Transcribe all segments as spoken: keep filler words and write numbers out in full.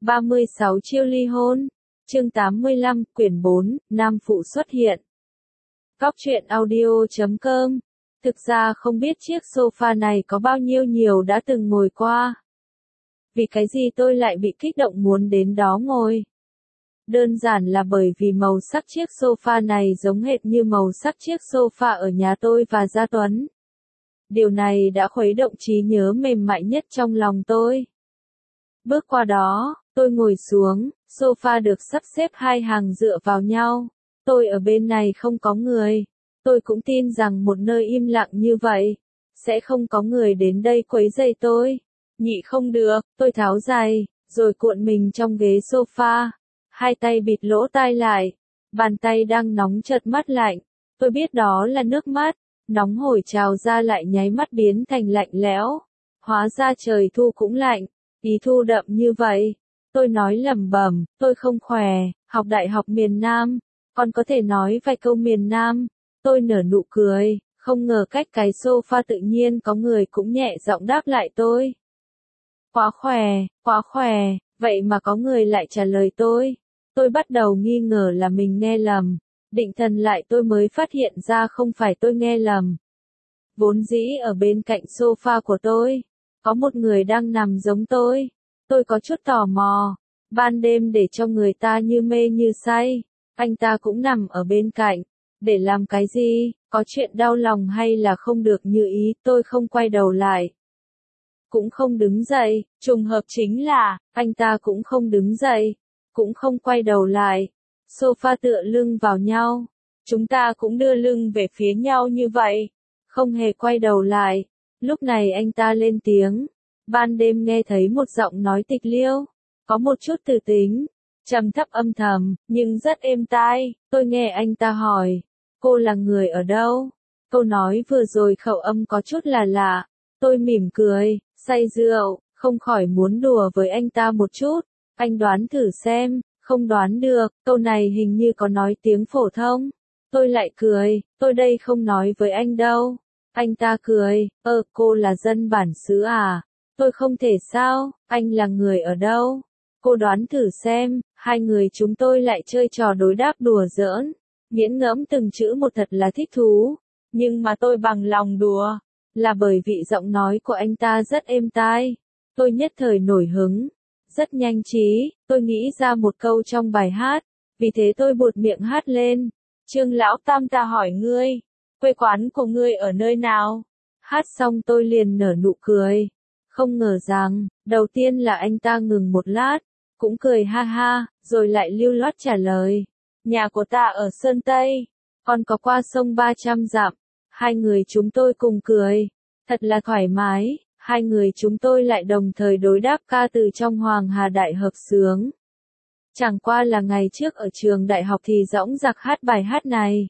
ba mươi sáu chiêu ly hôn. Chương tám mươi lăm, quyển bốn, nam phụ xuất hiện. Góc truyện audio chấm com. Thực ra không biết chiếc sofa này có bao nhiêu nhiều đã từng ngồi qua. Vì cái gì tôi lại bị kích động muốn đến đó ngồi? Đơn giản là bởi vì màu sắc chiếc sofa này giống hệt như màu sắc chiếc sofa ở nhà tôi và Gia Tuấn. Điều này đã khuấy động trí nhớ mềm mại nhất trong lòng tôi. Bước qua đó, tôi ngồi xuống, sofa được sắp xếp hai hàng dựa vào nhau. Tôi ở bên này không có người. Tôi cũng tin rằng một nơi im lặng như vậy, sẽ không có người đến đây quấy rầy tôi. Nhị không được, tôi tháo giày, rồi cuộn mình trong ghế sofa. Hai tay bịt lỗ tai lại, bàn tay đang nóng chợt mát lạnh. Tôi biết đó là nước mắt, nóng hổi trào ra lại nháy mắt biến thành lạnh lẽo. Hóa ra trời thu cũng lạnh, ý thu đậm như vậy. Tôi nói lẩm bẩm, tôi không khỏe, học đại học miền Nam, còn có thể nói vài câu miền Nam. Tôi nở nụ cười, không ngờ cách cái sofa tự nhiên có người cũng nhẹ giọng đáp lại tôi. Quá khỏe, quá khỏe, vậy mà có người lại trả lời tôi. Tôi bắt đầu nghi ngờ là mình nghe lầm, định thần lại tôi mới phát hiện ra không phải tôi nghe lầm. Vốn dĩ ở bên cạnh sofa của tôi, có một người đang nằm giống tôi. Tôi có chút tò mò, ban đêm để cho người ta như mê như say, anh ta cũng nằm ở bên cạnh. Để làm cái gì, có chuyện đau lòng hay là không được như ý, tôi không quay đầu lại. Cũng không đứng dậy, trùng hợp chính là, anh ta cũng không đứng dậy, cũng không quay đầu lại. Sofa tựa lưng vào nhau, chúng ta cũng đưa lưng về phía nhau như vậy, không hề quay đầu lại. Lúc này anh ta lên tiếng, ban đêm nghe thấy một giọng nói tịch liêu, có một chút từ tính, trầm thấp âm thầm, nhưng rất êm tai. Tôi nghe anh ta hỏi, cô là người ở đâu? Câu nói vừa rồi khẩu âm có chút là lạ. Tôi mỉm cười, say rượu, không khỏi muốn đùa với anh ta một chút. Anh đoán thử xem, không đoán được, câu này hình như có nói tiếng phổ thông. Tôi lại cười, tôi đây không nói với anh đâu. Anh ta cười, ơ, cô là dân bản xứ à? Tôi không thể sao, anh là người ở đâu? Cô đoán thử xem, hai người chúng tôi lại chơi trò đối đáp đùa giỡn. Nghiễn ngẫm từng chữ một thật là thích thú, nhưng mà tôi bằng lòng đùa, là bởi vị giọng nói của anh ta rất êm tai. Tôi nhất thời nổi hứng, rất nhanh trí, tôi nghĩ ra một câu trong bài hát, vì thế tôi buột miệng hát lên. Trương lão tam ta hỏi ngươi, quê quán của ngươi ở nơi nào? Hát xong tôi liền nở nụ cười, không ngờ rằng, đầu tiên là anh ta ngừng một lát, cũng cười ha ha, rồi lại lưu loát trả lời. Nhà của ta ở Sơn Tây, còn có qua sông ba trăm dặm. Hai người chúng tôi cùng cười, thật là thoải mái. Hai người chúng tôi lại đồng thời đối đáp ca từ trong Hoàng Hà Đại Hợp Xướng. Chẳng qua là ngày trước ở trường đại học thì dõng dạc hát bài hát này.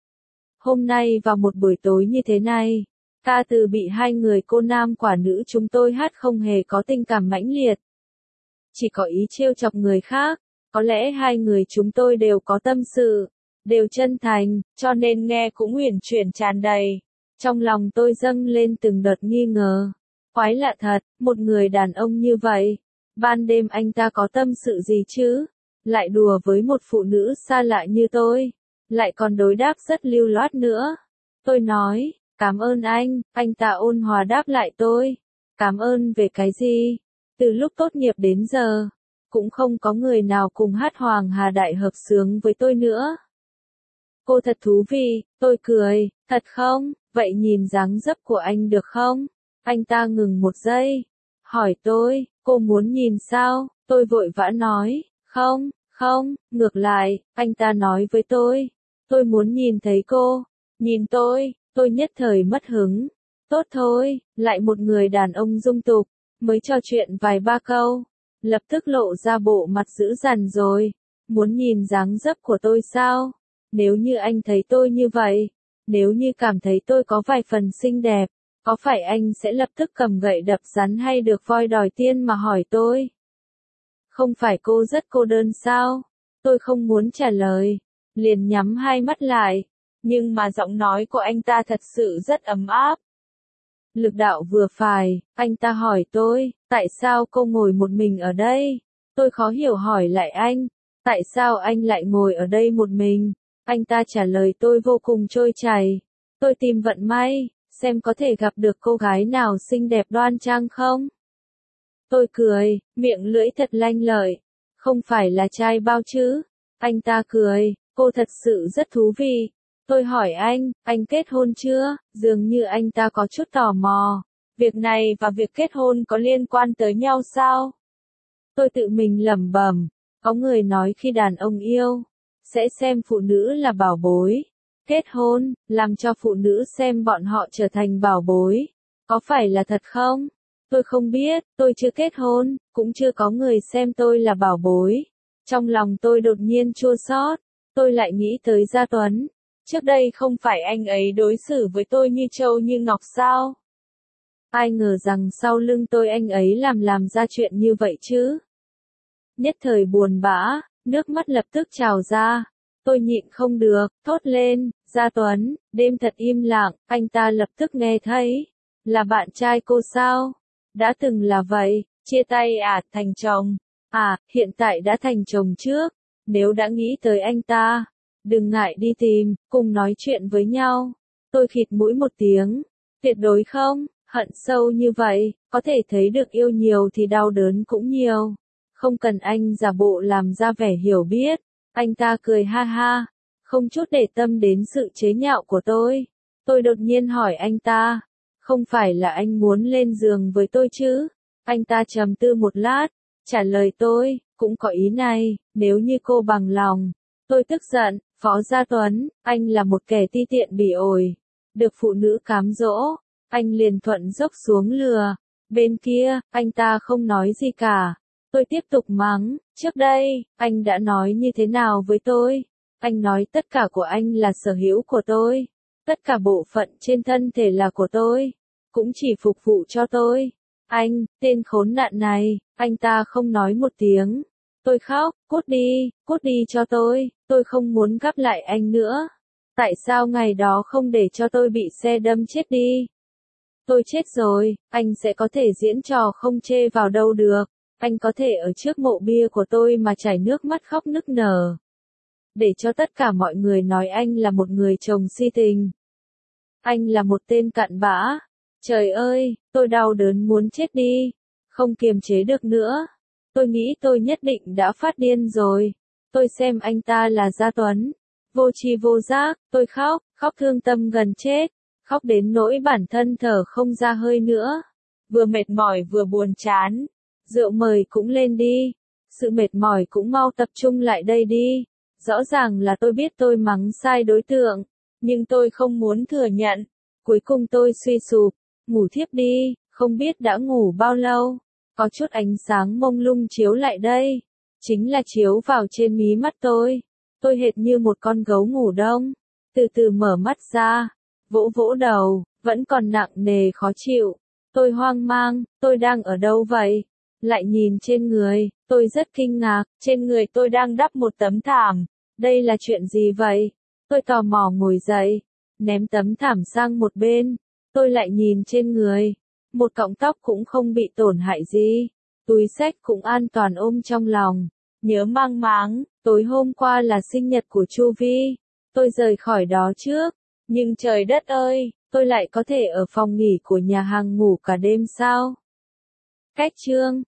Hôm nay vào một buổi tối như thế này, ca từ bị hai người cô nam quả nữ chúng tôi hát không hề có tình cảm mãnh liệt, chỉ có ý trêu chọc người khác. Có lẽ hai người chúng tôi đều có tâm sự, đều chân thành, cho nên nghe cũng uyển chuyển tràn đầy. Trong lòng tôi dâng lên từng đợt nghi ngờ. Quái lạ thật, một người đàn ông như vậy, ban đêm anh ta có tâm sự gì chứ? Lại đùa với một phụ nữ xa lạ như tôi, lại còn đối đáp rất lưu loát nữa. Tôi nói, cảm ơn anh, anh ta ôn hòa đáp lại tôi. Cảm ơn về cái gì? Từ lúc tốt nghiệp đến giờ, cũng không có người nào cùng hát Hoàng Hà Đại Hợp Xướng với tôi nữa. Cô thật thú vị, tôi cười, thật không? Vậy nhìn dáng dấp của anh được không? Anh ta ngừng một giây, hỏi tôi, cô muốn nhìn sao? Tôi vội vã nói, không, không, ngược lại, anh ta nói với tôi, tôi muốn nhìn thấy cô. Nhìn tôi, tôi nhất thời mất hứng. Tốt thôi, lại một người đàn ông dung tục, mới trò chuyện vài ba câu, lập tức lộ ra bộ mặt dữ dằn rồi. Muốn nhìn dáng dấp của tôi sao? Nếu như anh thấy tôi như vậy, nếu như cảm thấy tôi có vài phần xinh đẹp, có phải anh sẽ lập tức cầm gậy đập rắn hay được voi đòi tiên mà hỏi tôi? Không phải cô rất cô đơn sao? Tôi không muốn trả lời, liền nhắm hai mắt lại, nhưng mà giọng nói của anh ta thật sự rất ấm áp. Lực đạo vừa phải, anh ta hỏi tôi, tại sao cô ngồi một mình ở đây? Tôi khó hiểu hỏi lại anh, tại sao anh lại ngồi ở đây một mình? Anh ta trả lời tôi vô cùng trôi chảy. Tôi tìm vận may, xem có thể gặp được cô gái nào xinh đẹp đoan trang không? Tôi cười, miệng lưỡi thật lanh lợi. Không phải là trai bao chứ? Anh ta cười, cô thật sự rất thú vị. Tôi hỏi anh, anh kết hôn chưa? Dường như anh ta có chút tò mò. Việc này và việc kết hôn có liên quan tới nhau sao? Tôi tự mình lẩm bẩm, có người nói khi đàn ông yêu, sẽ xem phụ nữ là bảo bối. Kết hôn, làm cho phụ nữ xem bọn họ trở thành bảo bối. Có phải là thật không? Tôi không biết, tôi chưa kết hôn, cũng chưa có người xem tôi là bảo bối. Trong lòng tôi đột nhiên chua xót, tôi lại nghĩ tới Gia Tuấn. Trước đây không phải anh ấy đối xử với tôi như trâu như ngọc sao? Ai ngờ rằng sau lưng tôi anh ấy làm làm ra chuyện như vậy chứ? Nhất thời buồn bã, nước mắt lập tức trào ra. Tôi nhịn không được, thốt lên, Gia Tuấn, đêm thật im lặng, anh ta lập tức nghe thấy. Là bạn trai cô sao? Đã từng là vậy, chia tay à, thành chồng. À, hiện tại đã thành chồng trước. Nếu đã nghĩ tới anh ta, đừng ngại đi tìm, cùng nói chuyện với nhau. Tôi khịt mũi một tiếng. Tuyệt đối không, hận sâu như vậy, có thể thấy được yêu nhiều thì đau đớn cũng nhiều. Không cần anh giả bộ làm ra vẻ hiểu biết. Anh ta cười ha ha, không chút để tâm đến sự chế nhạo của tôi. Tôi đột nhiên hỏi anh ta, không phải là anh muốn lên giường với tôi chứ? Anh ta trầm tư một lát, trả lời tôi, cũng có ý này, nếu như cô bằng lòng. Tôi tức giận, Phó Gia Tuấn, anh là một kẻ ti tiện bỉ ổi. Được phụ nữ cám dỗ, anh liền thuận dốc xuống lừa. Bên kia, anh ta không nói gì cả. Tôi tiếp tục mắng, trước đây, anh đã nói như thế nào với tôi? Anh nói tất cả của anh là sở hữu của tôi. Tất cả bộ phận trên thân thể là của tôi. Cũng chỉ phục vụ cho tôi. Anh, tên khốn nạn này, anh ta không nói một tiếng. Tôi khóc, cút đi, cút đi cho tôi, tôi không muốn gặp lại anh nữa. Tại sao ngày đó không để cho tôi bị xe đâm chết đi? Tôi chết rồi, anh sẽ có thể diễn trò không chê vào đâu được. Anh có thể ở trước mộ bia của tôi mà chảy nước mắt khóc nức nở. Để cho tất cả mọi người nói anh là một người chồng si tình. Anh là một tên cặn bã. Trời ơi, tôi đau đớn muốn chết đi. Không kiềm chế được nữa. Tôi nghĩ tôi nhất định đã phát điên rồi. Tôi xem anh ta là Gia Tuấn. Vô tri vô giác, tôi khóc, khóc thương tâm gần chết. Khóc đến nỗi bản thân thở không ra hơi nữa. Vừa mệt mỏi vừa buồn chán. Rượu mời cũng lên đi. Sự mệt mỏi cũng mau tập trung lại đây đi. Rõ ràng là tôi biết tôi mắng sai đối tượng. Nhưng tôi không muốn thừa nhận. Cuối cùng tôi suy sụp. Ngủ thiếp đi. Không biết đã ngủ bao lâu. Có chút ánh sáng mông lung chiếu lại đây. Chính là chiếu vào trên mí mắt tôi. Tôi hệt như một con gấu ngủ đông. Từ từ mở mắt ra. Vỗ vỗ đầu. Vẫn còn nặng nề khó chịu. Tôi hoang mang. Tôi đang ở đâu vậy? Lại nhìn trên người. Tôi rất kinh ngạc. Trên người tôi đang đắp một tấm thảm. Đây là chuyện gì vậy? Tôi tò mò ngồi dậy. Ném tấm thảm sang một bên. Tôi lại nhìn trên người. Một cọng tóc cũng không bị tổn hại gì. Túi xách cũng an toàn ôm trong lòng. Nhớ mang máng, tối hôm qua là sinh nhật của Chu Vi. Tôi rời khỏi đó trước. Nhưng trời đất ơi, tôi lại có thể ở phòng nghỉ của nhà hàng ngủ cả đêm sao? Cách chương